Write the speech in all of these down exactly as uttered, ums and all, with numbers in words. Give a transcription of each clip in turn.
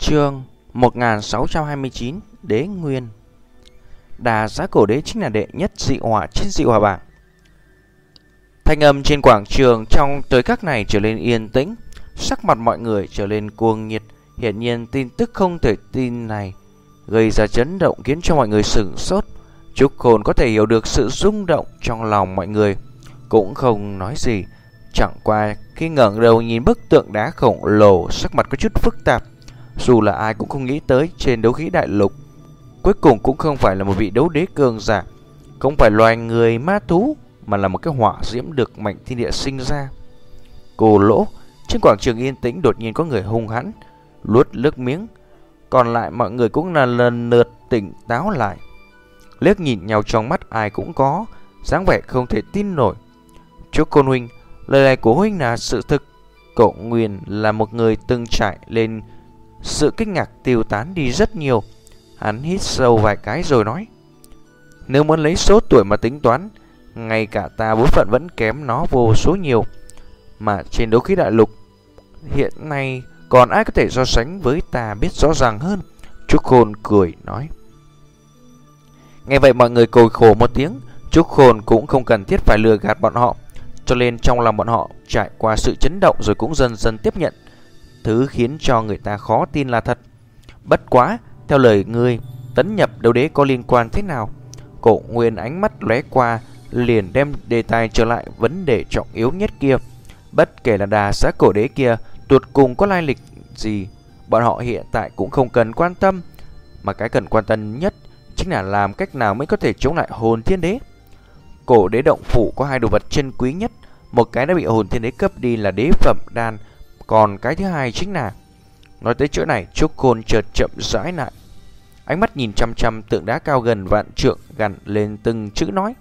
Chương một nghìn sáu trăm hai mươi chín Đế Nguyên. Đà Giá Cổ Đế chính là đệ nhất dị hỏa trên dị hỏa bảng. Thanh âm trên quảng trường trong tới các này trở nên yên tĩnh, sắc mặt mọi người trở nên cuồng nhiệt. Hiển nhiên tin tức không thể tin này gây ra chấn động khiến cho mọi người sửng sốt. Trúc Khôn có thể hiểu được sự rung động trong lòng mọi người, cũng không nói gì. Chẳng qua khi ngẩng đầu nhìn bức tượng đá khổng lồ, sắc mặt có chút phức tạp. Dù là ai cũng không nghĩ tới trên đấu khí đại lục cuối cùng cũng không phải là một vị đấu đế cường giả, không phải loài người ma thú, mà là một cái hỏa diễm được mạnh thiên địa sinh ra. Cô lỗ, trên quảng trường yên tĩnh đột nhiên có người hung hãn luốt nước miếng. Còn lại mọi người cũng là lần lượt tỉnh táo lại, liếc nhìn nhau trong mắt ai cũng có dáng vẻ không thể tin nổi. Trúc Khôn huynh, lời này của huynh là sự thực. Cậu Nguyên là một người từng trải lên, sự kinh ngạc tiêu tán đi rất nhiều. Hắn hít sâu vài cái rồi nói: nếu muốn lấy số tuổi mà tính toán, ngay cả ta bối phận vẫn kém nó vô số nhiều. Mà trên đấu khí đại lục hiện nay còn ai có thể so sánh với ta biết rõ ràng hơn? Trúc Khôn cười nói. Nghe vậy mọi người cười khổ một tiếng. Trúc Khôn cũng không cần thiết phải lừa gạt bọn họ, cho nên trong lòng bọn họ trải qua sự chấn động rồi cũng dần dần tiếp nhận thứ khiến cho người ta khó tin là thật. Bất quá, theo lời ngươi, tấn nhập đấu đế có liên quan thế nào? Cổ Nguyên ánh mắt lóe qua, liền đem đề tài trở lại vấn đề trọng yếu nhất kia. Bất kể là Đà Giá Cổ Đế kia tuột cùng có lai lịch gì, bọn họ hiện tại cũng không cần quan tâm. Mà cái cần quan tâm nhất chính là làm cách nào mới có thể chống lại hồn thiên đế. Cổ đế động phủ có hai đồ vật chân quý nhất, một cái đã bị hồn thiên đế cướp đi là đế phẩm đan, còn cái thứ hai chính là... Nói tới chỗ này, Trúc Khôn chợt chậm rãi lại, ánh mắt nhìn chăm chăm tượng đá cao gần vạn trượng, gằn lên từng chữ nói: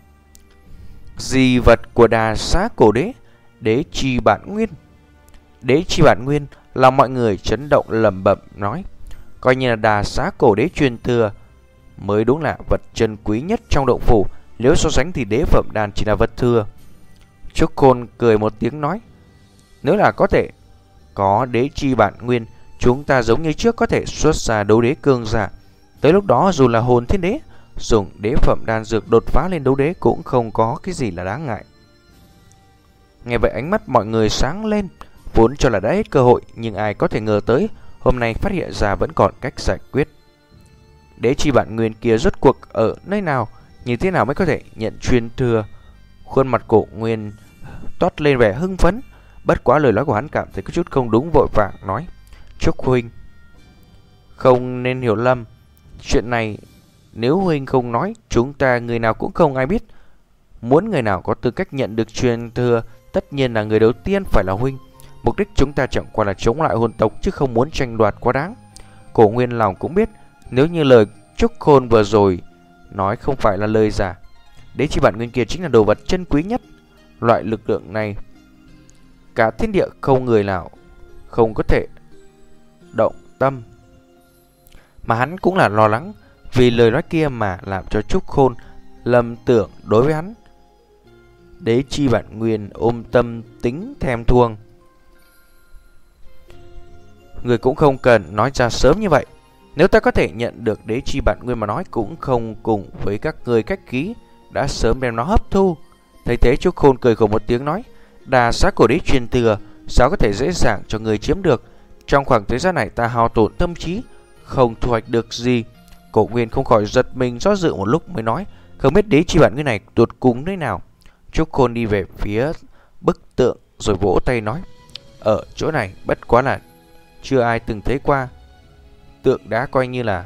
di vật của Đà Giá Cổ Đế, đế chi bản nguyên. Đế chi bản nguyên là mọi người chấn động lẩm bẩm nói, coi như là Đà Giá Cổ Đế truyền thừa mới đúng là vật chân quý nhất trong động phủ. Nếu so sánh thì đế phẩm đan chỉ là vật thừa. Trúc Khôn cười một tiếng nói, nếu là có thể có đế chi bản nguyên, chúng ta giống như trước có thể xuất ra đấu đế cường giả. Tới lúc đó dù là hồn thiên đế dùng đế phẩm đan dược đột phá lên đấu đế cũng không có cái gì là đáng ngại. Nghe vậy ánh mắt mọi người sáng lên, vốn cho là đã hết cơ hội, nhưng ai có thể ngờ tới hôm nay phát hiện ra vẫn còn cách giải quyết. Đế chi bản nguyên kia rốt cuộc ở nơi nào, như thế nào mới có thể nhận truyền thừa? Khuôn mặt Cổ Nguyên toát lên vẻ hưng phấn. Bất quá lời nói của hắn cảm thấy có chút không đúng, vội vàng nói: Trúc huynh, không nên hiểu lầm. Chuyện này nếu huynh không nói, chúng ta người nào cũng không ai biết. Muốn người nào có tư cách nhận được truyền thừa, tất nhiên là người đầu tiên phải là huynh. Mục đích chúng ta chẳng qua là chống lại hồn tộc, chứ không muốn tranh đoạt quá đáng. Cổ Nguyên lòng cũng biết, nếu như lời Trúc Khôn vừa rồi nói không phải là lời giả, đế chi bản nguyên kia chính là đồ vật chân quý nhất. Loại lực lượng này cả thiên địa không người nào không có thể động tâm. Mà hắn cũng là lo lắng vì lời nói kia mà làm cho Trúc Khôn lầm tưởng đối với hắn. Đế chi bản nguyên ôm tâm tính thèm thuồng, người cũng không cần nói ra sớm như vậy. Nếu ta có thể nhận được đế chi bản nguyên mà nói, cũng không cùng với các người cách khí, đã sớm đem nó hấp thu. Thấy thế Trúc Khôn cười khổ một tiếng nói, Đà Giá Cổ Đế truyền thừa sao có thể dễ dàng cho người chiếm được? Trong khoảng thời gian này ta hao tổn tâm trí, không thu hoạch được gì. Cổ Nguyên không khỏi giật mình, do dự một lúc mới nói, không biết đế chi bản nguyên này tuột cùng nơi nào? Trúc Khôn đi về phía bức tượng rồi vỗ tay nói, ở chỗ này bất quá là chưa ai từng thấy qua. Tượng đá coi như là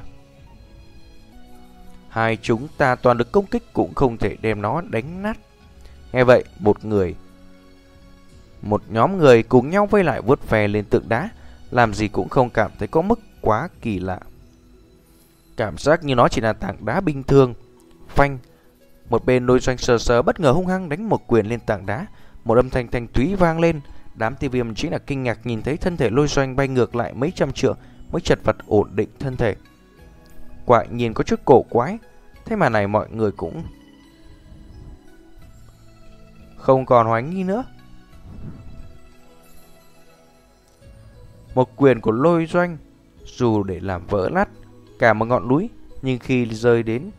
hai chúng ta toàn lực công kích cũng không thể đem nó đánh nát. Nghe vậy một người Một nhóm người cùng nhau vây lại vuốt ve lên tượng đá, làm gì cũng không cảm thấy có mức quá kỳ lạ. Cảm giác như nó chỉ là tảng đá bình thường. Phanh, một bên Lôi Doanh sờ sờ bất ngờ hung hăng đánh một quyền lên tảng đá. Một âm thanh thanh thúy vang lên. Đám tiêu viêm chính là kinh ngạc nhìn thấy thân thể Lôi Doanh bay ngược lại mấy trăm trượng mới chật vật ổn định thân thể. Quả nhiên có chút cổ quái. Thế mà này mọi người cũng không còn hoài nghi nữa. Một quyền của Lôi Doanh dù để làm vỡ nát cả một ngọn núi, nhưng khi rơi đến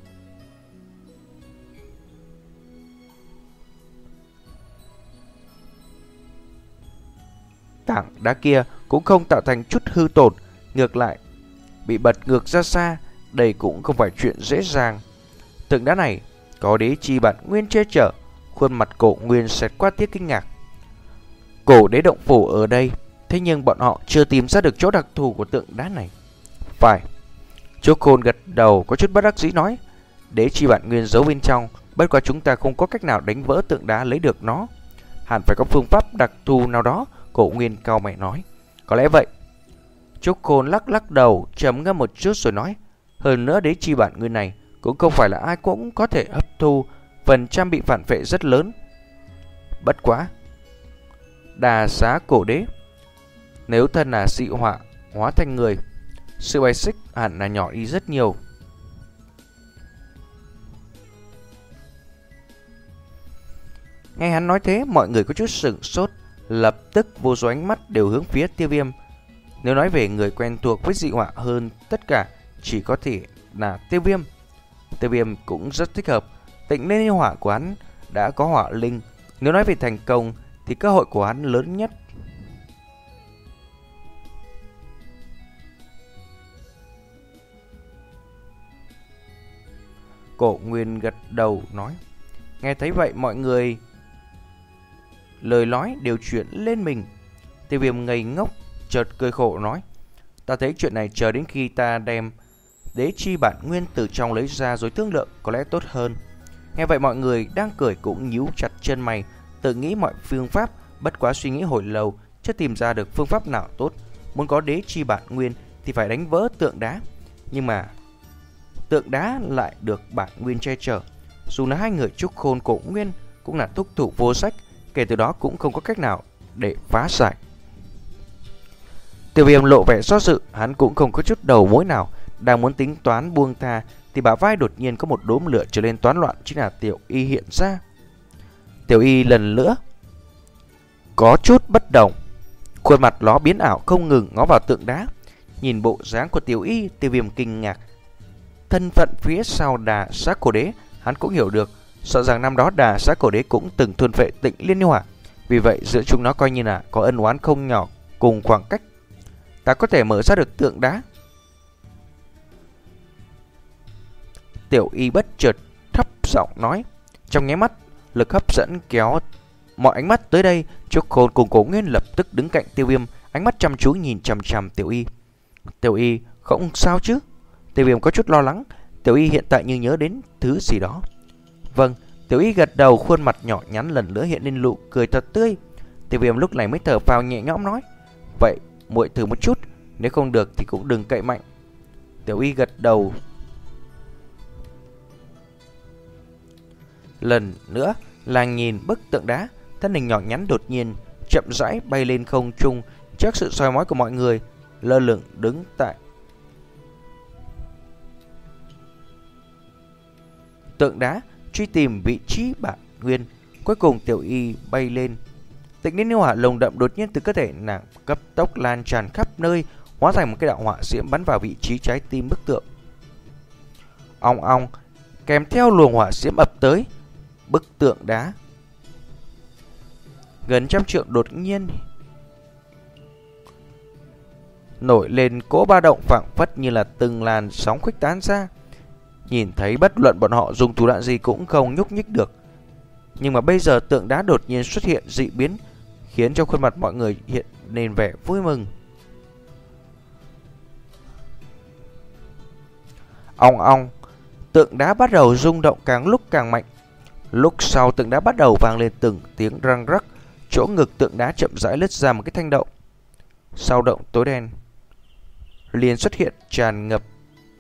tảng đá kia cũng không tạo thành chút hư tổn, ngược lại bị bật ngược ra xa. Đây cũng không phải chuyện dễ dàng. Tượng đá này có đế chi bản nguyên che chở. Khuôn mặt Cổ Nguyên xẹt qua tiếc kinh ngạc. Cổ đế động phủ ở đây, thế nhưng bọn họ chưa tìm ra được chỗ đặc thù của tượng đá này. Phải. Chốc Khôn gật đầu có chút bất đắc dĩ nói, đế chi bản nguyên giấu bên trong, bất quá chúng ta không có cách nào đánh vỡ tượng đá lấy được nó. Hẳn phải có phương pháp đặc thù nào đó. Cổ Nguyên cau mày nói. Có lẽ vậy. Chốc Khôn lắc lắc đầu, trầm ngâm một chút rồi nói, hơn nữa đế chi bản nguyên này cũng không phải là ai cũng có thể hấp thu, phần trăm bị phản phệ rất lớn. Bất quá, Đà Xá Cổ Đế nếu thân là dị họa hóa thành người, sự bài xích hẳn là nhỏ đi rất nhiều. Nghe hắn nói thế, mọi người có chút sửng sốt, lập tức vô số ánh mắt đều hướng phía Tiêu Viêm. Nếu nói về người quen thuộc với dị họa hơn tất cả, chỉ có thể là Tiêu Viêm. Tiêu Viêm cũng rất thích hợp. Tịnh Liên Yêu Hỏa của hắn đã có hỏa linh. Nếu nói về thành công thì cơ hội của hắn lớn nhất. Cổ Nguyên gật đầu nói. Nghe thấy vậy mọi người lời nói đều chuyển lên mình. Tiêu Viêm ngây ngốc, chợt cười khổ nói, ta thấy chuyện này chờ đến khi ta đem đế chi bản nguyên từ trong lấy ra rồi thương lượng có lẽ tốt hơn. Nghe vậy mọi người đang cười cũng nhíu chặt chân mày, tự nghĩ mọi phương pháp, bất quá suy nghĩ hồi lâu chưa tìm ra được phương pháp nào tốt. Muốn có đế chi bản nguyên thì phải đánh vỡ tượng đá, nhưng mà tượng đá lại được bản nguyên che chở. Dù là hai người Chúc Khôn Cổ Nguyên cũng là thúc thủ vô sách, kể từ đó cũng không có cách nào để phá giải. Tiêu Viêm lộ vẻ do dự, hắn cũng không có chút đầu mối nào. Đang muốn tính toán buông tha thì bả vai đột nhiên có một đốm lửa trở lên toán loạn, chính là Tiểu Y hiện ra. Tiểu Y lần nữa có chút bất động, khuôn mặt nó biến ảo không ngừng ngó vào tượng đá. Nhìn bộ dáng của Tiểu Y, Tiêu Viêm kinh ngạc. Thân phận phía sau Đà Xá Cổ Đế hắn cũng hiểu được, sợ rằng năm đó Đà Xá Cổ Đế cũng từng thuần phệ Tịnh Liên Yêu Hỏa, vì vậy giữa chúng nó coi như là có ân oán không nhỏ. Cùng khoảng cách ta có thể mở ra được tượng đá. Tiểu Y bất chợt thấp giọng nói. Trong nháy mắt, lực hấp dẫn kéo mọi ánh mắt tới đây. Chúc Khôn cùng Cổ Nguyên lập tức đứng cạnh Tiêu Viêm, ánh mắt chăm chú nhìn chằm chằm Tiểu Y. Tiểu Y không sao chứ? Tiêu Viêm có chút lo lắng. Tiểu Y hiện tại như nhớ đến thứ gì đó. Vâng. Tiểu Y gật đầu, khuôn mặt nhỏ nhắn lần nữa hiện lên nụ cười thật tươi. Tiêu Viêm lúc này mới thở phào nhẹ nhõm nói, vậy muội thử một chút, nếu không được thì cũng đừng cậy mạnh. Tiểu Y gật đầu. Lần nữa là nhìn bức tượng đá, thân hình nhỏ nhắn đột nhiên chậm rãi bay lên không trung, trước sự soi mói của mọi người, lơ lửng đứng tại tượng đá, truy tìm vị trí bản nguyên. Cuối cùng Tiểu Y bay lên. Tịnh Liên Yêu Hỏa lồng đậm đột nhiên từ cơ thể nàng cấp tốc lan tràn khắp nơi, hóa thành một cái đạo hỏa diễm bắn vào vị trí trái tim bức tượng. Ong ong, kèm theo luồng hỏa diễm ập tới, bức tượng đá gần trăm trượng đột nhiên nổi lên cỗ ba động, phảng phất như là từng làn sóng khuếch tán ra. Nhìn thấy bất luận bọn họ dùng thủ đoạn gì cũng không nhúc nhích được. Nhưng mà bây giờ tượng đá đột nhiên xuất hiện dị biến, khiến cho khuôn mặt mọi người hiện lên vẻ vui mừng. Ong ong, tượng đá bắt đầu rung động càng lúc càng mạnh. Lúc sau tượng đá bắt đầu vang lên từng tiếng răng rắc, chỗ ngực tượng đá chậm rãi lứt ra một cái thanh động. Sau động tối đen liền xuất hiện tràn ngập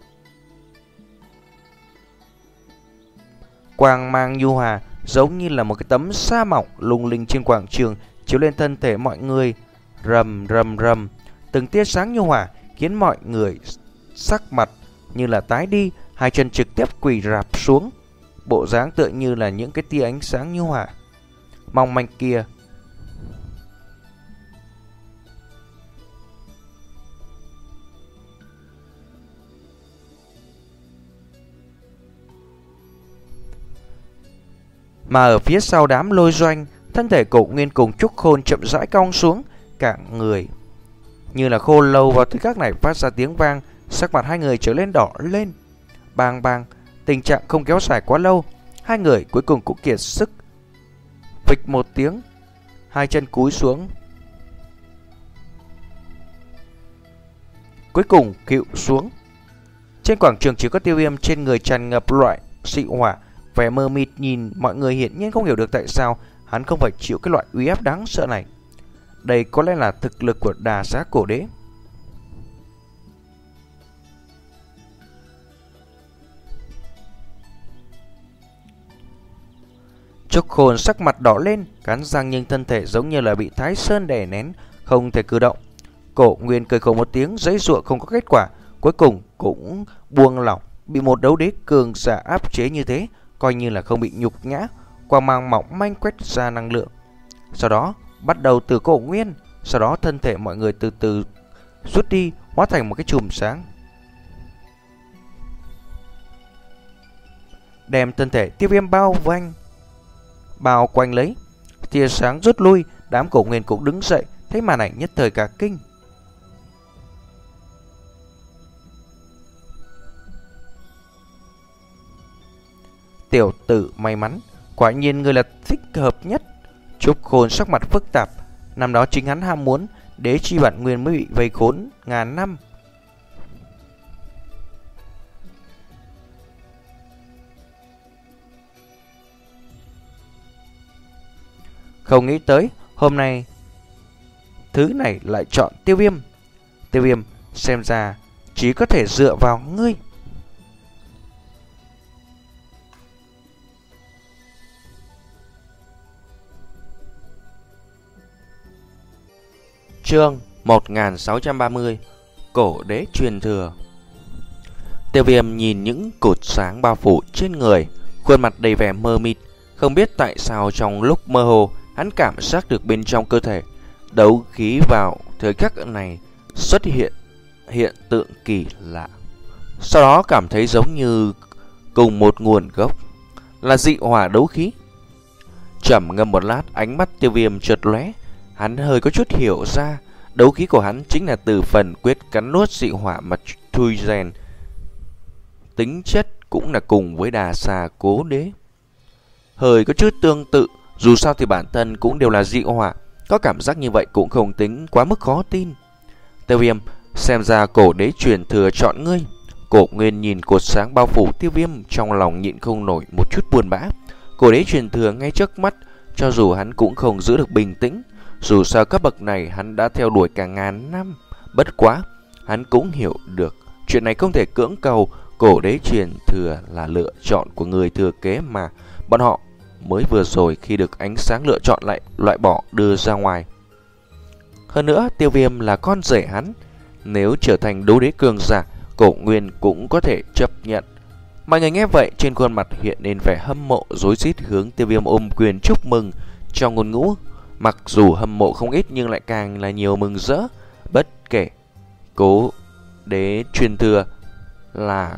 quang mang nhu hòa, giống như là một cái tấm sa mỏng lung linh trên quảng trường, chiếu lên thân thể mọi người. Rầm rầm rầm, từng tia sáng nhu hòa khiến mọi người sắc mặt như là tái đi, hai chân trực tiếp quỳ rạp xuống, bộ dáng tựa như là những cái tia ánh sáng nhu hòa mong manh kia. Mà ở phía sau đám lôi doanh, thân thể Cổ Nguyên cùng Trúc Khôn chậm rãi cong xuống, cả người như là khô lâu vào thời khắc này phát ra tiếng vang, sắc mặt hai người trở lên đỏ lên. Bang bang, tình trạng không kéo dài quá lâu, hai người cuối cùng cũng kiệt sức. Phịch một tiếng, hai chân cúi xuống, cuối cùng kịu xuống. Trên quảng trường chỉ có Tiêu Viêm trên người tràn ngập loại dị hỏa, vẻ mờ mịt nhìn mọi người hiển nhiên không hiểu được tại sao hắn không phải chịu cái loại uy áp đáng sợ này. Đây có lẽ là thực lực của Đà Giá Cổ Đế. Trúc Khôn sắc mặt đỏ lên, cắn răng nhưng thân thể giống như là bị Thái Sơn đè nén, không thể cử động. Cổ Nguyên cười khổ một tiếng, giãy giụa không có kết quả, cuối cùng cũng buông lỏng. Bị một đấu đế cường giả áp chế như thế, coi như là không bị nhục nhã. Quang mang mỏng manh quét ra năng lượng, sau đó bắt đầu từ Cổ Nguyên, sau đó thân thể mọi người từ từ rút đi, hóa thành một cái chùm sáng, đem thân thể Tiêu Viêm bao quanh bao quanh lấy. Tia sáng rút lui, đám Cổ Nguyên cũng đứng dậy, thấy màn ảnh nhất thời cả kinh. Tiểu tử may mắn, quả nhiên người là thích hợp nhất. Trúc Khôn sắc mặt phức tạp, năm đó chính hắn ham muốn đế chi bản nguyên mới bị vây khốn ngàn năm. Không nghĩ tới hôm nay thứ này lại chọn Tiêu Viêm. Tiêu Viêm xem ra chỉ có thể dựa vào ngươi. Chương một nghìn sáu trăm ba mươi. Cổ đế truyền thừa. Tiêu Viêm nhìn những cột sáng bao phủ trên người, khuôn mặt đầy vẻ mơ mịt. Không biết tại sao trong lúc mơ hồ, hắn cảm giác được bên trong cơ thể đấu khí vào thời khắc này xuất hiện hiện tượng kỳ lạ. Sau đó cảm thấy giống như cùng một nguồn gốc, là dị hỏa đấu khí. Trầm ngâm một lát, ánh mắt Tiêu Viêm chợt lóe, hắn hơi có chút hiểu ra, đấu khí của hắn chính là từ phần quyết cắn nuốt dị hỏa mà thui rèn. Tính chất cũng là cùng với Đà Xà Cố Đế, hơi có chút tương tự. Dù sao thì bản thân cũng đều là dị hỏa, có cảm giác như vậy cũng không tính quá mức khó tin. Tiêu Viêm, xem ra cổ đế truyền thừa chọn ngươi. Cổ Nguyên nhìn cột sáng bao phủ Tiêu Viêm, trong lòng nhịn không nổi một chút buồn bã. Cổ đế truyền thừa ngay trước mắt, cho dù hắn cũng không giữ được bình tĩnh. Dù sao cấp bậc này hắn đã theo đuổi cả ngàn năm. Bất quá, hắn cũng hiểu được chuyện này không thể cưỡng cầu. Cổ đế truyền thừa là lựa chọn của người thừa kế mà bọn họ mới vừa rồi khi được ánh sáng lựa chọn lại loại bỏ đưa ra ngoài. Hơn nữa, Tiêu Viêm là con rể hắn, nếu trở thành đấu đế cường giả, Cổ Nguyên cũng có thể chấp nhận. Mọi người nghe vậy, trên khuôn mặt hiện lên vẻ hâm mộ rối rít, hướng Tiêu Viêm ôm quyền chúc mừng. Trong ngôn ngữ mặc dù hâm mộ không ít nhưng lại càng là nhiều mừng rỡ. Bất kể cố đế truyền thừa là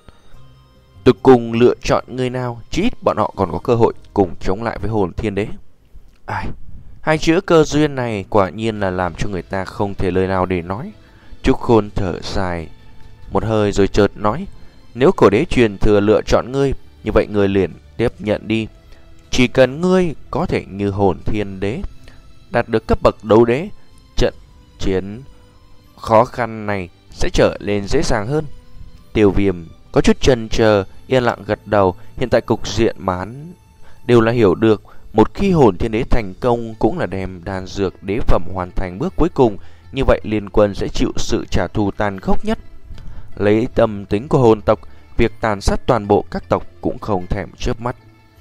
từ cùng lựa chọn người nào, chí ít bọn họ còn có cơ hội cùng chống lại với hồn thiên đế. Ai, hai chữ cơ duyên này quả nhiên là làm cho người ta không thể lời nào để nói. Trúc Khôn thở dài một hơi rồi chợt nói, nếu cổ đế truyền thừa lựa chọn ngươi, như vậy ngươi liền tiếp nhận đi. Chỉ cần ngươi có thể như hồn thiên đế, đạt được cấp bậc đấu đế, trận chiến khó khăn này sẽ trở lên dễ dàng hơn. Tiêu Viêm có chút chần chờ, yên lặng gật đầu. Hiện tại cục diện mà hắn đều là hiểu được, một khi hồn thiên đế thành công cũng là đem đan dược đế phẩm hoàn thành bước cuối cùng, như vậy liên quân sẽ chịu sự trả thù tàn khốc nhất. Lấy tâm tính của hồn tộc, việc tàn sát toàn bộ các tộc cũng không thèm chớp mắt.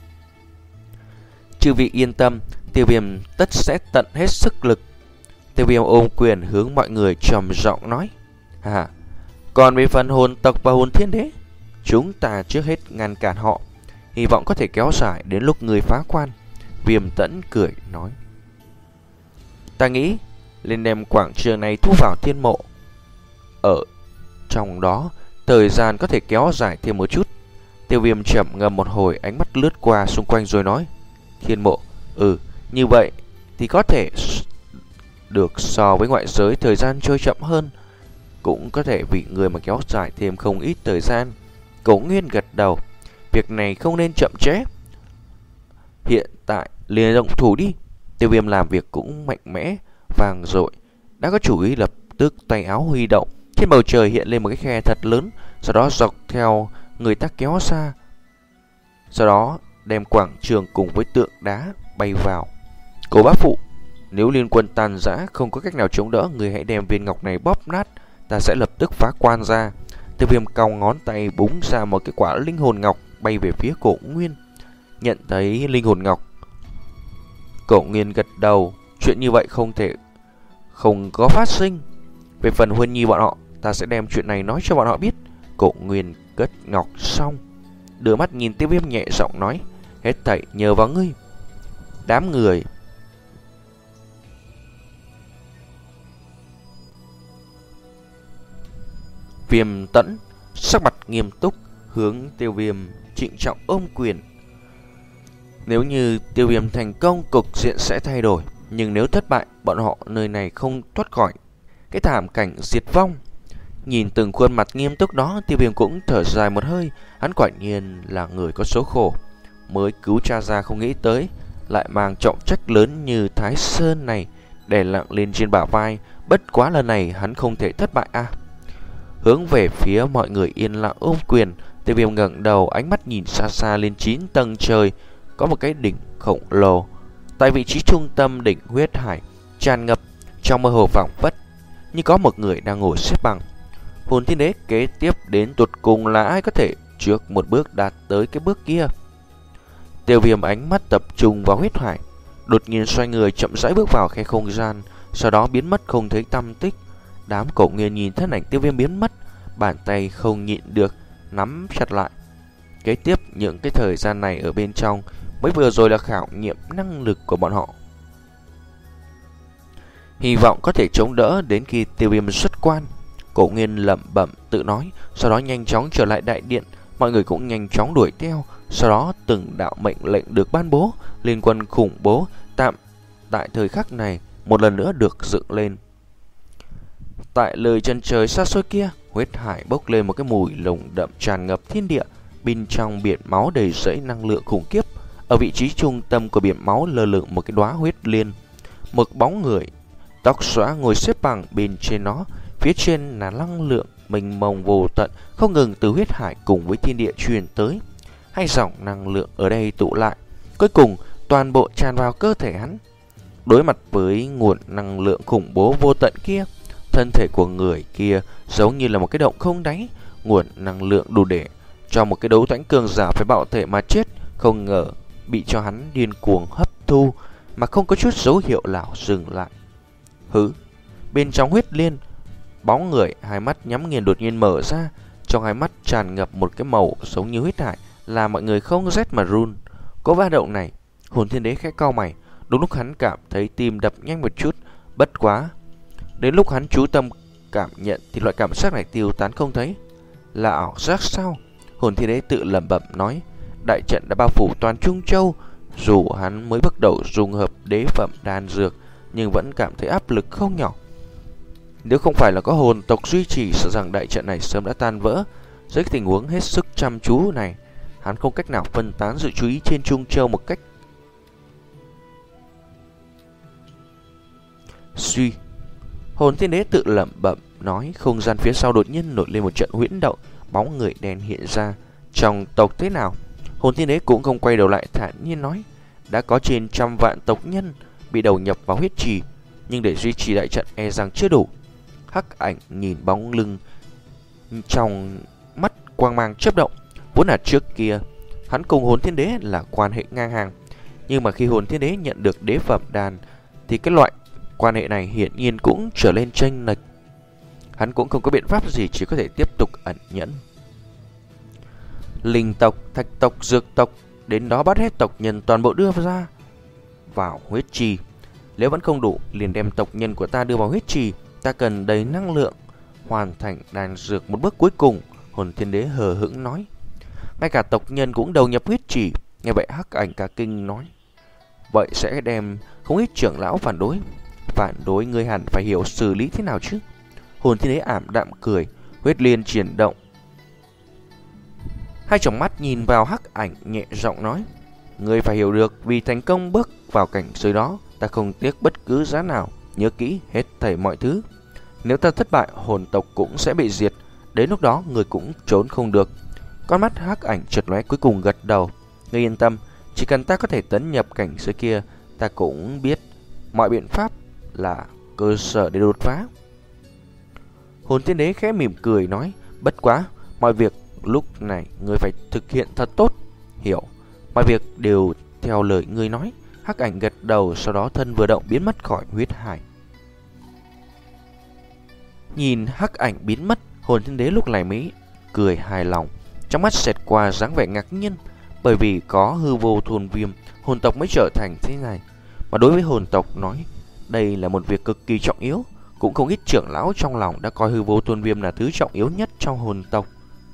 Chư vị yên tâm, Tiêu Viêm tất sẽ tận hết sức lực. Tiêu Viêm ôm quyền hướng mọi người trầm giọng nói, à, còn về phần hồn tộc và hồn thiên đế, chúng ta trước hết ngăn cản họ, hy vọng có thể kéo dài đến lúc người phá quan. Viêm Tẫn cười nói, ta nghĩ lên đem quảng trường này thu vào thiên mộ, ở trong đó thời gian có thể kéo dài thêm một chút. Tiêu Viêm chậm ngâm một hồi, ánh mắt lướt qua xung quanh rồi nói, Khiên mộ. Ừ, như vậy thì có thể được so với ngoại giới thời gian trôi chậm hơn. Cũng có thể vì người mà kéo dài thêm không ít thời gian. Cổ Nguyên gật đầu. Việc này không nên chậm trễ. Hiện tại liền động thủ đi. Tiêu Viêm làm việc cũng mạnh mẽ, vàng dội. Đã có chủ ý lập tức tay áo huy động. Trên bầu trời hiện lên một cái khe thật lớn, sau đó dọc theo người ta kéo xa. Sau đó đem quảng trường cùng với tượng đá bay vào. Cô bá phụ, nếu liên quân tàn rã không có cách nào chống đỡ, người hãy đem viên ngọc này bóp nát, ta sẽ lập tức phá quan ra. Tiêu Viêm cong ngón tay búng ra một cái quả linh hồn ngọc bay về phía Cổ Nguyên. Nhận thấy linh hồn ngọc, Cổ Nguyên gật đầu. Chuyện như vậy không thể không có phát sinh. Về phần Huân Nhi bọn họ, ta sẽ đem chuyện này nói cho bọn họ biết. Cổ Nguyên cất ngọc xong, đưa mắt nhìn Tiêu Viêm nhẹ giọng nói, hết thảy nhờ vào ngươi. Đám người Viêm Tẫn sắc mặt nghiêm túc hướng Tiêu Viêm trịnh trọng ôm quyền. Nếu như Tiêu Viêm thành công, cục diện sẽ thay đổi, nhưng nếu thất bại, bọn họ nơi này không thoát khỏi cái thảm cảnh diệt vong. Nhìn từng khuôn mặt nghiêm túc đó, Tiêu Viêm cũng thở dài một hơi. Hắn quả nhiên là người có số khổ, mới cứu cha ra không nghĩ tới lại mang trọng trách lớn như Thái Sơn này đè nặng lên trên bả vai. Bất quá lần này hắn không thể thất bại à. Hướng về phía mọi người yên lặng ôm quyền, Tiêu Viêm ngẩng đầu, ánh mắt nhìn xa xa lên chín tầng trời. Có một cái đỉnh khổng lồ, tại vị trí trung tâm đỉnh huyết hải tràn ngập trong mơ hồ phảng phất như có một người đang ngồi xếp bằng. Hồn Thiên Đế kế tiếp đến tụt cùng là ai có thể trước một bước đạt tới cái bước kia? Tiêu Viêm ánh mắt tập trung vào huyết hải, đột nhiên xoay người chậm rãi bước vào khe không gian, sau đó biến mất không thấy tăm tích. Đám Cổ Nguyên nhìn thân ảnh Tiêu Viêm biến mất, bàn tay không nhịn được nắm chặt lại. Kế tiếp những cái thời gian này ở bên trong mới vừa rồi là khảo nghiệm năng lực của bọn họ, hy vọng có thể chống đỡ đến khi Tiêu Viêm xuất quan. Cổ Nguyên lẩm bẩm tự nói, sau đó nhanh chóng trở lại đại điện. Mọi người cũng nhanh chóng đuổi theo. Sau đó từng đạo mệnh lệnh được ban bố. Liên quân khủng bố tạm tại thời khắc này một lần nữa được dựng lên. Tại lời chân trời xa xôi kia, huyết hải bốc lên một cái mùi lồng đậm tràn ngập thiên địa. Bên trong biển máu đầy rẫy năng lượng khủng khiếp. Ở vị trí trung tâm của biển máu lơ lửng một cái đóa huyết liên. Một bóng người tóc xõa ngồi xếp bằng bên trên nó. Phía trên là năng lượng mênh mông vô tận không ngừng từ huyết hải cùng với thiên địa truyền tới. Hai dòng năng lượng ở đây tụ lại, cuối cùng toàn bộ tràn vào cơ thể hắn. Đối mặt với nguồn năng lượng khủng bố vô tận kia, thân thể của người kia giống như là một cái động không đáy. Nguồn năng lượng đủ để cho một cái đấu thánh cường giả phải bạo thể mà chết, không ngờ bị cho hắn điên cuồng hấp thu mà không có chút dấu hiệu nào dừng lại. Hứ, bên trong huyết liên, bóng người hai mắt nhắm nghiền đột nhiên mở ra, trong hai mắt tràn ngập một cái màu giống như huyết hải, làm mọi người không rét mà run. Có va động này, Hồn Thiên Đế khẽ cau mày. Đúng lúc hắn cảm thấy tim đập nhanh một chút, bất quá đến lúc hắn chú tâm cảm nhận thì loại cảm giác này tiêu tán không thấy. Là ảo giác sao? Hồn Thiên Đế tự lẩm bẩm nói. Đại trận đã bao phủ toàn Trung Châu. Dù hắn mới bắt đầu dùng hợp đế phẩm đan dược, nhưng vẫn cảm thấy áp lực không nhỏ. Nếu không phải là có hồn tộc duy trì, sợ rằng đại trận này sớm đã tan vỡ. Dưới tình huống hết sức chăm chú này, hắn không cách nào phân tán sự chú ý trên Trung Châu một cách suy. Hồn Thiên Đế tự lẩm bẩm nói. Không gian phía sau đột nhiên nổi lên một trận huyễn động, bóng người đen hiện ra. Trong tộc thế nào? Hồn Thiên Đế cũng không quay đầu lại, thản nhiên nói. Đã có trên trăm vạn tộc nhân bị đầu nhập vào huyết trì, nhưng để duy trì đại trận e rằng chưa đủ. Hắc Ảnh nhìn bóng lưng, trong mắt quang mang chớp động. Vốn là trước kia hắn cùng Hồn Thiên Đế là quan hệ ngang hàng, nhưng mà khi Hồn Thiên Đế nhận được đế phẩm đan thì cái loại quan hệ này hiển nhiên cũng trở lên chênh lệch. Hắn cũng không có biện pháp gì, chỉ có thể tiếp tục ẩn nhẫn. Linh tộc, thạch tộc, dược tộc, đến đó bắt hết tộc nhân toàn bộ đưa ra vào huyết trì. Nếu vẫn không đủ, liền đem tộc nhân của ta đưa vào huyết trì. Ta cần đầy năng lượng hoàn thành đan dược một bước cuối cùng. Hồn Thiên Đế hờ hững nói. Ngay cả tộc nhân cũng đầu nhập huyết trì. Nghe vậy Hắc Ảnh cả kinh nói. vậy sẽ đem không ít trưởng lão phản đối. Phản đối ngươi hẳn phải hiểu xử lý thế nào chứ. Hồn Thiên Đế ảm đạm cười, huyết liên chuyển động. Hai tròng mắt nhìn vào Hắc Ảnh nhẹ giọng nói, ngươi phải hiểu được, vì thành công bước vào cảnh giới đó, ta không tiếc bất cứ giá nào. Nhớ kỹ hết thảy mọi thứ. Nếu ta thất bại, hồn tộc cũng sẽ bị diệt. Đến lúc đó người cũng trốn không được. Con mắt Hắc Ảnh chợt lóe, cuối cùng gật đầu. Ngươi yên tâm, chỉ cần ta có thể tấn nhập cảnh giới kia, ta cũng biết mọi biện pháp là cơ sở để đột phá. Hồn Thiên Đế khẽ mỉm cười nói, bất quá mọi việc lúc này ngươi phải thực hiện thật tốt. Hiểu, mọi việc đều theo lời ngươi nói. Hắc Ảnh gật đầu, sau đó thân vừa động biến mất khỏi huyết hải. Nhìn Hắc Ảnh biến mất, Hồn Thiên Đế lúc này mới cười hài lòng, trong mắt xẹt qua dáng vẻ ngạc nhiên, bởi vì có hư vô thôn viêm, hồn tộc mới trở thành thế này. Mà đối với hồn tộc nói, đây là một việc cực kỳ trọng yếu. Cũng không ít trưởng lão trong lòng đã coi hư vô thôn viêm là thứ trọng yếu nhất trong hồn tộc.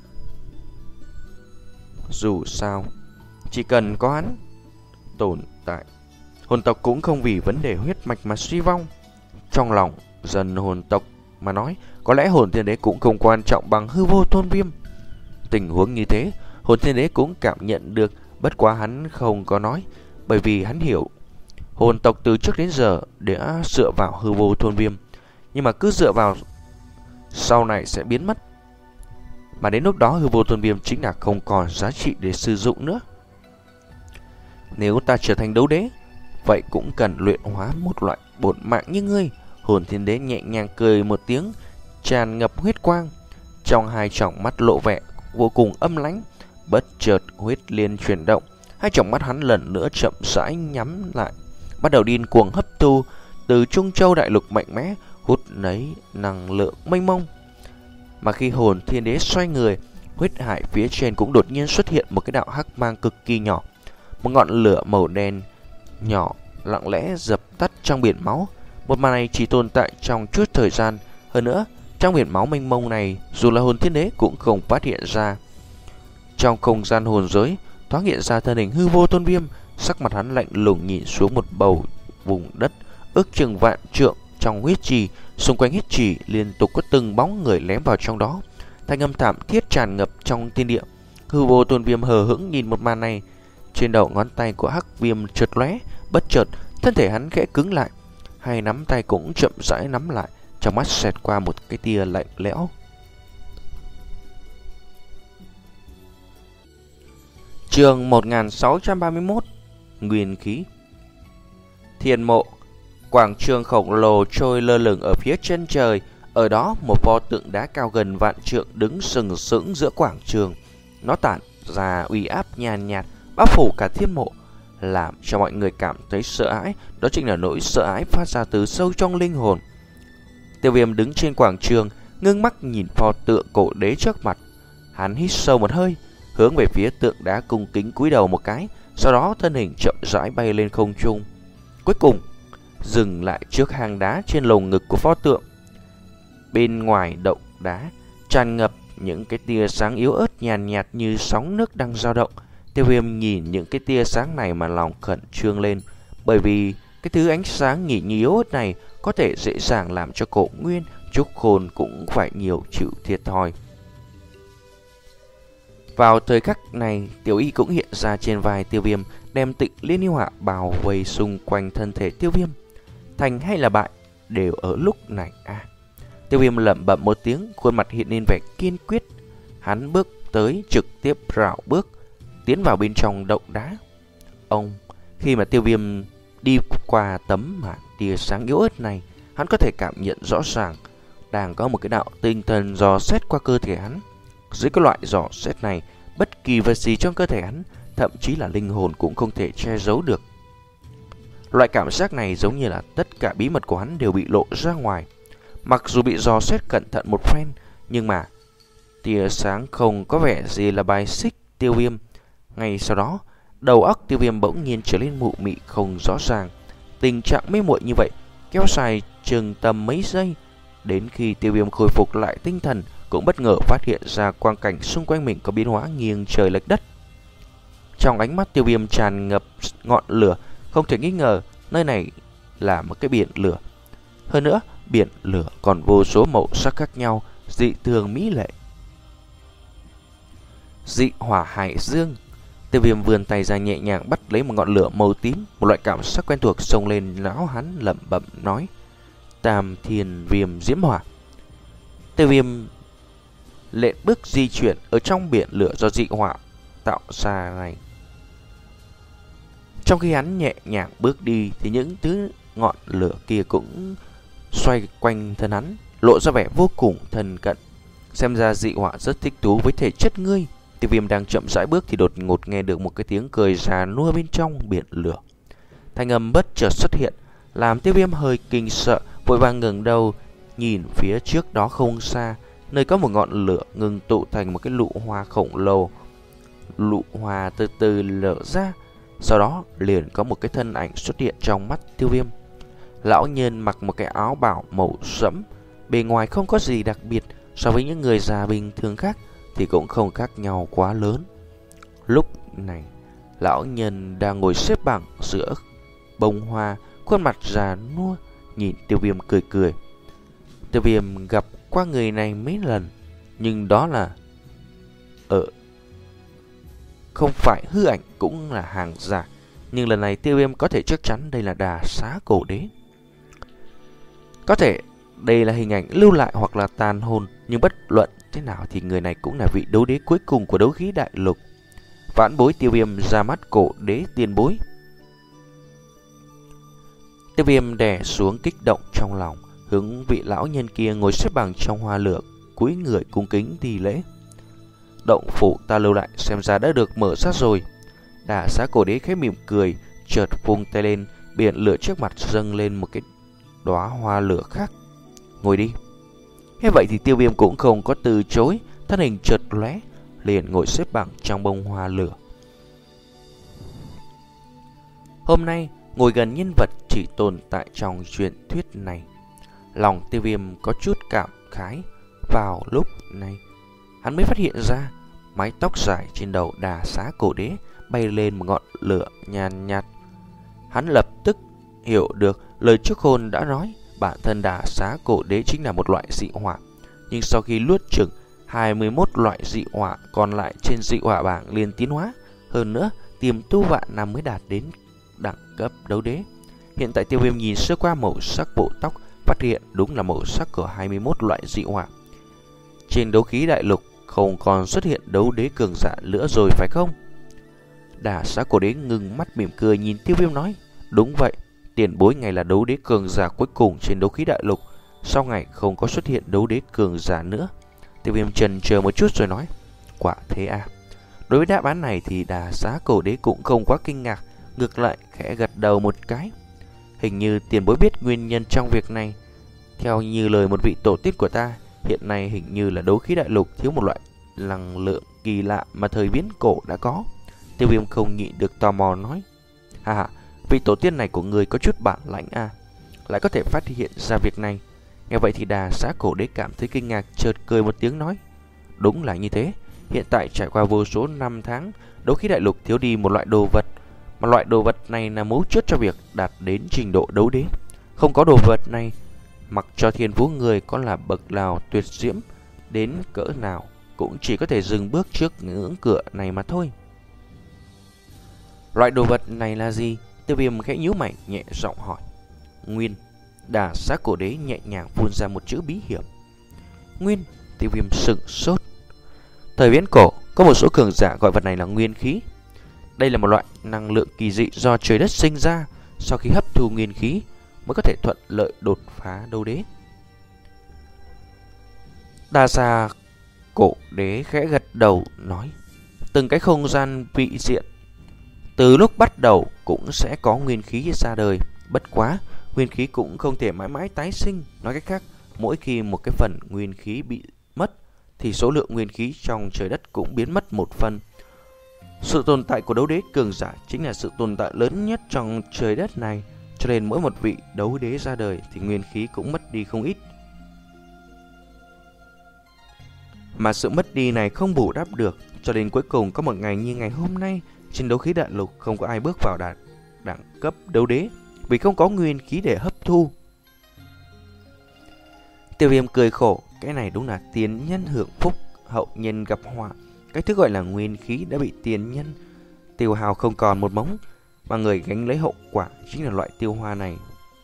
Dù sao, chỉ cần có hắn tồn tại, hồn tộc cũng không vì vấn đề huyết mạch mà suy vong. Trong lòng dân hồn tộc mà nói, có lẽ Hồn Thiên Đế cũng không quan trọng bằng hư vô thôn viêm. Tình huống như thế, Hồn Thiên Đế cũng cảm nhận được, bất quá hắn không có nói, bởi vì hắn hiểu hồn tộc từ trước đến giờ đã dựa vào hư vô thôn viêm, nhưng mà cứ dựa vào sau này sẽ biến mất. Mà đến lúc đó hư vô thôn viêm chính là không còn giá trị để sử dụng nữa. Nếu ta trở thành đấu đế, vậy cũng cần luyện hóa một loại bổn mạng như ngươi. Hồn Thiên Đế nhẹ nhàng cười một tiếng, tràn ngập huyết quang, trong hai tròng mắt lộ vẻ vô cùng âm lãnh. Bất chợt huyết liên chuyển động, hai tròng mắt hắn lần nữa chậm rãi nhắm lại, bắt đầu điên cuồng hấp thu từ Trung Châu đại lục mạnh mẽ, hút lấy năng lượng mênh mông. Mà khi Hồn Thiên Đế xoay người, huyết hải phía trên cũng đột nhiên xuất hiện một cái đạo hắc mang cực kỳ nhỏ. Một ngọn lửa màu đen nhỏ lặng lẽ dập tắt trong biển máu. Một màn này chỉ tồn tại trong chút thời gian. Hơn nữa, trong biển máu mênh mông này, dù là Hồn Thiên Đế cũng không phát hiện ra. Trong không gian hồn giới thoáng hiện ra thân hình hư vô thôn viêm. Sắc mặt hắn lạnh lùng nhìn xuống một bầu vùng đất ước chừng vạn trượng trong huyết trì. Xung quanh huyết trì liên tục có từng bóng người lém vào trong đó. Thanh âm thảm thiết tràn ngập trong thiên địa. Hư vô thôn viêm hờ hững nhìn một màn này. Trên đầu ngón tay của hắc viêm chợt lóe, bất chợt thân thể hắn khẽ cứng lại, hai nắm tay cũng chậm rãi nắm lại, trong mắt xẹt qua một cái tia lạnh lẽo. Chương một nghìn sáu trăm ba mươi mốt. Nguyên khí. Thiên mộ. Quảng trường khổng lồ trôi lơ lửng ở phía chân trời. Ở đó một pho tượng đá cao gần vạn trượng đứng sừng sững giữa quảng trường. Nó tản ra uy áp nhàn nhạt, bao phủ cả thiên mộ, làm cho mọi người cảm thấy sợ hãi. Đó chính là nỗi sợ hãi phát ra từ sâu trong linh hồn. Tiêu Viêm đứng trên quảng trường, ngưng mắt nhìn pho tượng cổ đế trước mặt. Hắn hít sâu một hơi, hướng về phía tượng đá cung kính cúi đầu một cái, sau đó thân hình chậm rãi bay lên không trung, cuối cùng dừng lại trước hang đá trên lồng ngực của pho tượng. Bên ngoài động đá tràn ngập những cái tia sáng yếu ớt nhàn nhạt, nhạt như sóng nước đang dao động. Tiêu Viêm nhìn những cái tia sáng này mà lòng khẩn trương lên, bởi vì cái thứ ánh sáng nhỉ nhí yếu ớt này có thể dễ dàng làm cho Cổ Nguyên, Trúc Khôn cũng phải nhiều chịu thiệt thòi. Vào thời khắc này, Tiểu Y cũng hiện ra trên vai Tiêu Viêm, đem Tịnh Liên Yêu Hỏa bao vây xung quanh thân thể Tiêu Viêm. Thành hay là bại đều ở lúc này à. Tiêu Viêm lẩm bẩm một tiếng, khuôn mặt hiện lên vẻ kiên quyết. Hắn bước tới, trực tiếp rảo bước tiến vào bên trong động đá. Ông, khi mà Tiêu Viêm đi qua tấm màn tia sáng yếu ớt này, hắn có thể cảm nhận rõ ràng đang có một cái đạo tinh thần dò xét qua cơ thể hắn. Dưới cái loại dò xét này, bất kỳ vật gì trong cơ thể hắn, thậm chí là linh hồn cũng không thể che giấu được. Loại cảm giác này giống như là tất cả bí mật của hắn đều bị lộ ra ngoài. Mặc dù bị dò xét cẩn thận một phen, nhưng mà tia sáng không có vẻ gì là bài xích Tiêu Viêm. Ngay sau đó, đầu óc Tiêu Viêm bỗng nhiên trở nên mụ mị không rõ ràng. Tình trạng mê muội như vậy kéo dài chừng tầm mấy giây, đến khi Tiêu Viêm khôi phục lại tinh thần, cũng bất ngờ phát hiện ra quang cảnh xung quanh mình có biến hóa nghiêng trời lệch đất. Trong ánh mắt Tiêu Viêm tràn ngập ngọn lửa, Không thể nghi ngờ nơi này là một cái biển lửa. Hơn nữa, biển lửa còn vô số màu sắc khác nhau, dị thường mỹ lệ. Dị hỏa hải dương. Tiêu Viêm vươn tay ra nhẹ nhàng bắt lấy một ngọn lửa màu tím, một loại cảm giác quen thuộc xông lên não hắn, lẩm bẩm nói: Tam Thiên Viêm Diễm Hỏa. Tiêu Viêm lện bước di chuyển ở trong biển lửa do dị hỏa tạo ra này. Trong khi hắn nhẹ nhàng bước đi thì những thứ ngọn lửa kia cũng xoay quanh thân hắn, lộ ra vẻ vô cùng thân cận. Xem ra dị hỏa rất thích thú với thể chất ngươi. Tiêu Viêm đang chậm rãi bước thì đột ngột nghe được một cái tiếng cười già nua bên trong biển lửa. Thanh âm bất chợt xuất hiện, làm Tiêu Viêm hơi kinh sợ, vội vàng ngẩng đầu nhìn phía trước đó không xa, nơi có một ngọn lửa ngừng tụ thành một cái lụ hoa khổng lồ. Lụ hoa từ từ lở ra, sau đó liền có một cái thân ảnh xuất hiện trong mắt Tiêu Viêm. Lão nhân mặc một cái áo bào màu sẫm, bề ngoài không có gì đặc biệt, so với những người già bình thường khác thì cũng không khác nhau quá lớn. Lúc này, lão nhân đang ngồi xếp bằng giữa bông hoa, khuôn mặt già nua, nhìn Tiêu Viêm cười cười. Tiêu Viêm gặp qua người này mấy lần, nhưng đó là ở không phải hư ảnh cũng là hàng giả. Nhưng lần này Tiêu Viêm có thể chắc chắn đây là Đà Xá Cổ Đế. Có thể đây là hình ảnh lưu lại hoặc là tàn hồn, nhưng bất luận thế nào thì người này cũng là vị đấu đế cuối cùng của đấu khí đại lục. Vãn bối Tiêu Viêm ra mắt Cổ Đế tiền bối. Tiêu Viêm đè xuống kích động trong lòng, hướng vị lão nhân kia ngồi xếp bằng trong hoa lửa, cúi người cung kính thi lễ. Động phủ ta lưu lại xem ra đã được mở ra rồi. Đà Xá Cổ Đế khẽ mỉm cười, chợt vung tay lên, biển lửa trước mặt dâng lên một cái đóa hoa lửa khác. Ngồi đi. Thế vậy thì Tiêu Viêm cũng không có từ chối, thân hình chợt lóe, liền ngồi xếp bằng trong bông hoa lửa. Hôm nay, ngồi gần nhân vật chỉ tồn tại trong truyền thuyết này, lòng Tiêu Viêm có chút cảm khái. Vào lúc này, hắn mới phát hiện ra mái tóc dài trên đầu Đà Xá Cổ Đế bay lên một ngọn lửa nhàn nhạt. Hắn lập tức hiểu được lời trước hôn đã nói, bản thân Đà Xá Cổ Đế chính là một loại dị hỏa. Nhưng sau khi luốt chừng hai mươi mốt loại dị hỏa còn lại trên dị hỏa bảng liền tiến hóa, hơn nữa tiềm tu vạn năm mới đạt đến đẳng cấp đấu đế. Hiện tại Tiêu Viêm nhìn sơ qua màu sắc bộ tóc, phát hiện đúng là màu sắc của hai mươi mốt loại dị hỏa. Trên đấu khí đại lục không còn xuất hiện đấu đế cường giả nữa rồi phải không? Đà Xá Cổ Đế ngừng mắt mỉm cười nhìn Tiêu Viêm nói: Đúng vậy, tiền bối ngài là đấu đế cường giả cuối cùng trên đấu khí đại lục, sau ngày không có xuất hiện đấu đế cường giả nữa. Tiêu Viêm chần chờ một chút rồi nói: Quả thế à? Đối với đáp án này thì Đà Xá Cổ Đế cũng không quá kinh ngạc, ngược lại khẽ gật đầu một cái. Hình như tiền bối biết nguyên nhân trong việc này. Theo như lời một vị tổ tiên của ta, hiện nay hình như là đấu khí đại lục thiếu một loại năng lượng kỳ lạ mà thời viễn cổ đã có. Tiêu Viêm không nhịn được tò mò nói: Hà hà, vị tổ tiên này của người có chút bản lãnh à, lại có thể phát hiện ra việc này. Nghe vậy thì Đà Xá Cổ Đế cảm thấy kinh ngạc, chợt cười một tiếng nói: Đúng là như thế. Hiện tại trải qua vô số năm tháng, đấu khí đại lục thiếu đi một loại đồ vật, mà loại đồ vật này là mấu chốt cho việc đạt đến trình độ đấu đế. Không có đồ vật này, mặc cho thiên phú người có là bậc nào tuyệt diễm đến cỡ nào cũng chỉ có thể dừng bước trước ngưỡng cửa này mà thôi. Loại đồ vật này là gì? Tiêu Viêm khẽ nhíu mày nhẹ giọng hỏi. Nguyên. Đà Xá Cổ Đế nhẹ nhàng phun ra một chữ bí hiểm. Nguyên. Tiêu Viêm sững sốt. Thời viễn cổ có một số cường giả gọi vật này là nguyên khí. Đây là một loại năng lượng kỳ dị do trời đất sinh ra, sau khi hấp thu nguyên khí mới có thể thuận lợi đột phá đấu đế. Đà Xá Cổ Đế khẽ gật đầu nói: Từng cái không gian vị diện từ lúc bắt đầu cũng sẽ có nguyên khí ra đời. Bất quá, nguyên khí cũng không thể mãi mãi tái sinh. Nói cách khác, mỗi khi một cái phần nguyên khí bị mất thì số lượng nguyên khí trong trời đất cũng biến mất một phần. Sự tồn tại của đấu đế cường giả chính là sự tồn tại lớn nhất trong trời đất này, cho nên mỗi một vị đấu đế ra đời thì nguyên khí cũng mất đi không ít. Mà sự mất đi này không bù đắp được, cho đến cuối cùng có một ngày như ngày hôm nay, trên đấu khí đại lục không có ai bước vào đạt đẳng cấp đấu đế, vì không có nguyên khí để hấp thu. Tiêu Viêm cười khổ, cái này đúng là tiền nhân hưởng phúc, hậu nhân gặp họa. Cái thứ gọi là nguyên khí đã bị tiền nhân tiêu hao không còn một mống, mà người gánh lấy hậu quả chính là loại tiêu hoa này.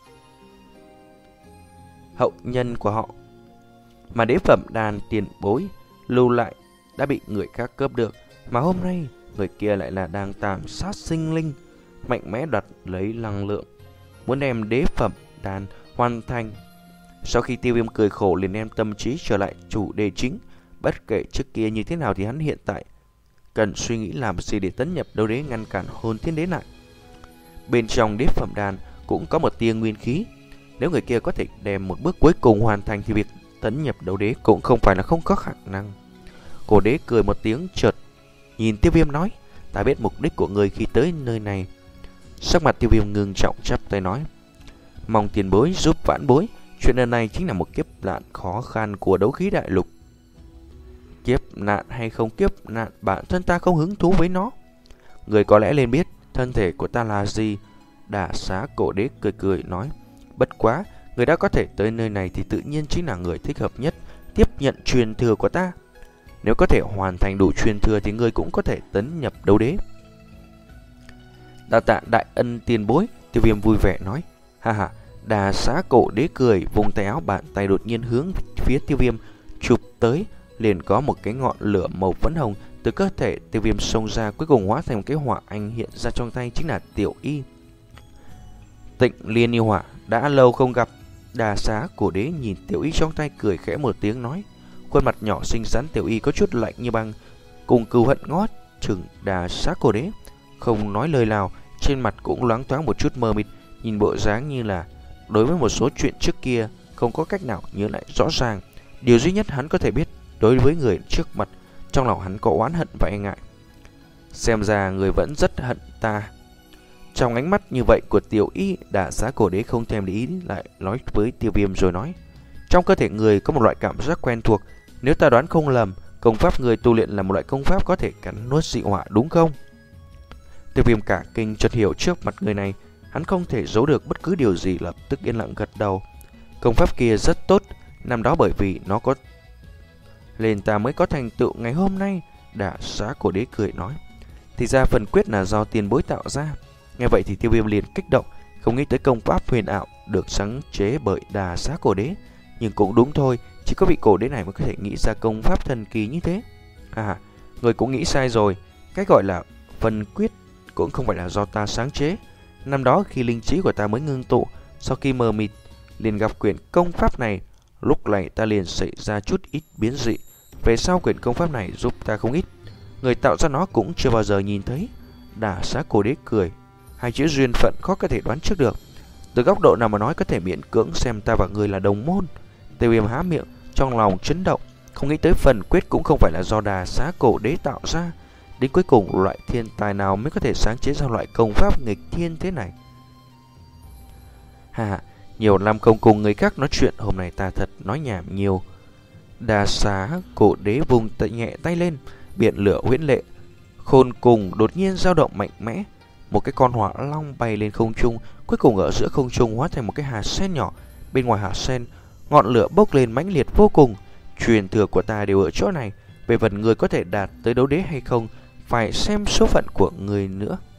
Hậu nhân của họ mà đế phẩm đàn tiền bối lưu lại đã bị người khác cướp được, mà hôm nay người kia lại là đang tàn sát sinh linh, mạnh mẽ đoạt lấy năng lượng, muốn đem đế phẩm đàn hoàn thành. Sau khi Tiêu Viêm cười khổ liền đem tâm trí trở lại chủ đề chính. Bất kể trước kia như thế nào thì hắn hiện tại cần suy nghĩ làm gì để tấn nhập đấu đế, ngăn cản hồn thiên đế lại. Bên trong đế phẩm đàn cũng có một tia nguyên khí, nếu người kia có thể đem một bước cuối cùng hoàn thành thì việc tấn nhập đấu đế cũng không phải là không có khả năng. Cổ đế cười một tiếng chợt nhìn Tiêu Viêm nói, ta biết mục đích của người khi tới nơi này. Sắc mặt Tiêu Viêm ngưng trọng chắp tay nói, mong tiền bối giúp vãn bối, chuyện lần này chính là một kiếp nạn khó khăn của đấu khí đại lục. Kiếp nạn hay không kiếp nạn, bản thân ta không hứng thú với nó. Người có lẽ nên biết thân thể của ta là gì. Đả Xá cổ đế cười cười nói, bất quá người đã có thể tới nơi này thì tự nhiên chính là người thích hợp nhất tiếp nhận truyền thừa của ta. Nếu có thể hoàn thành đủ truyền thừa thì người cũng có thể tấn nhập đấu đế. Đa tạ đại ân tiền bối, Tiêu Viêm vui vẻ nói. Ha ha. Đà Xá cổ đế cười, vùng tay áo, bàn tay đột nhiên hướng phía Tiêu Viêm chụp tới, liền có một cái ngọn lửa màu phấn hồng từ cơ thể Tiêu Viêm xông ra, cuối cùng hóa thành một cái hỏa anh hiện ra trong tay, chính là Tiểu Y. Tịnh Liên yêu hỏa, đã lâu không gặp. Đà Xá cổ đế nhìn Tiểu Y trong tay cười khẽ một tiếng nói, khuôn mặt nhỏ xinh xắn Tiểu Y có chút lạnh như băng, cùng cừu hận ngót chừng Đà Xá cổ đế, không nói lời nào, trên mặt cũng loáng thoáng một chút mờ mịt, nhìn bộ dáng như là đối với một số chuyện trước kia không có cách nào nhớ lại rõ ràng. Điều duy nhất hắn có thể biết, đối với người trước mặt, trong lòng hắn có oán hận và e ngại. Xem ra người vẫn rất hận ta. Trong ánh mắt như vậy của Tiểu Y, Đả Xá cổ đế không thèm để ý lại nói với Tiêu Viêm rồi nói, trong cơ thể người có một loại cảm giác quen thuộc, nếu ta đoán không lầm, công pháp người tu luyện là một loại công pháp có thể cắn nuốt dị hỏa đúng không? Tiêu Viêm cả kinh chợt hiểu trước mặt người này, hắn không thể giấu được bất cứ điều gì, lập tức yên lặng gật đầu. Công pháp kia rất tốt, năm đó bởi vì nó có nên ta mới có thành tựu ngày hôm nay. Đả Xá cổ đế cười nói, thì ra phần quyết là do tiền bối tạo ra. Nghe vậy thì Tiêu Viêm liền kích động, không nghĩ tới công pháp huyền ảo được sáng chế bởi Đà Xá cổ đế. Nhưng cũng đúng thôi, chỉ có vị cổ đế này mới có thể nghĩ ra công pháp thần kỳ như thế. À, người cũng nghĩ sai rồi, cái gọi là phần quyết cũng không phải là do ta sáng chế. Năm đó khi linh trí của ta mới ngưng tụ, sau khi mờ mịt liền gặp quyển công pháp này, lúc này ta liền xảy ra chút ít biến dị. Về sau quyển công pháp này giúp ta không ít, người tạo ra nó cũng chưa bao giờ nhìn thấy. Đả Xá cổ đế cười, hai chữ duyên phận khó có thể đoán trước được. Từ góc độ nào mà nói có thể miễn cưỡng xem ta và người là đồng môn. Tiêu Viêm há miệng, trong lòng chấn động, không nghĩ tới phần quyết cũng không phải là do Đà Xá cổ đế tạo ra. Đến cuối cùng loại thiên tài nào mới có thể sáng chế ra loại công pháp nghịch thiên thế này? Hà, nhiều năm không cùng người khác nói chuyện, hôm nay ta thật nói nhảm nhiều. Đà Xá cổ đế vùng tay nhẹ tay lên, biển lửa huyễn lệ khôn cùng đột nhiên dao động mạnh mẽ. Một cái con hỏa long bay lên không trung, cuối cùng ở giữa không trung hóa thành một cái hạt sen nhỏ. Bên ngoài hạt sen, ngọn lửa bốc lên mãnh liệt vô cùng. Truyền thừa của ta đều ở chỗ này. Về phần người có thể đạt tới đấu đế hay không, phải xem số phận của người nữa.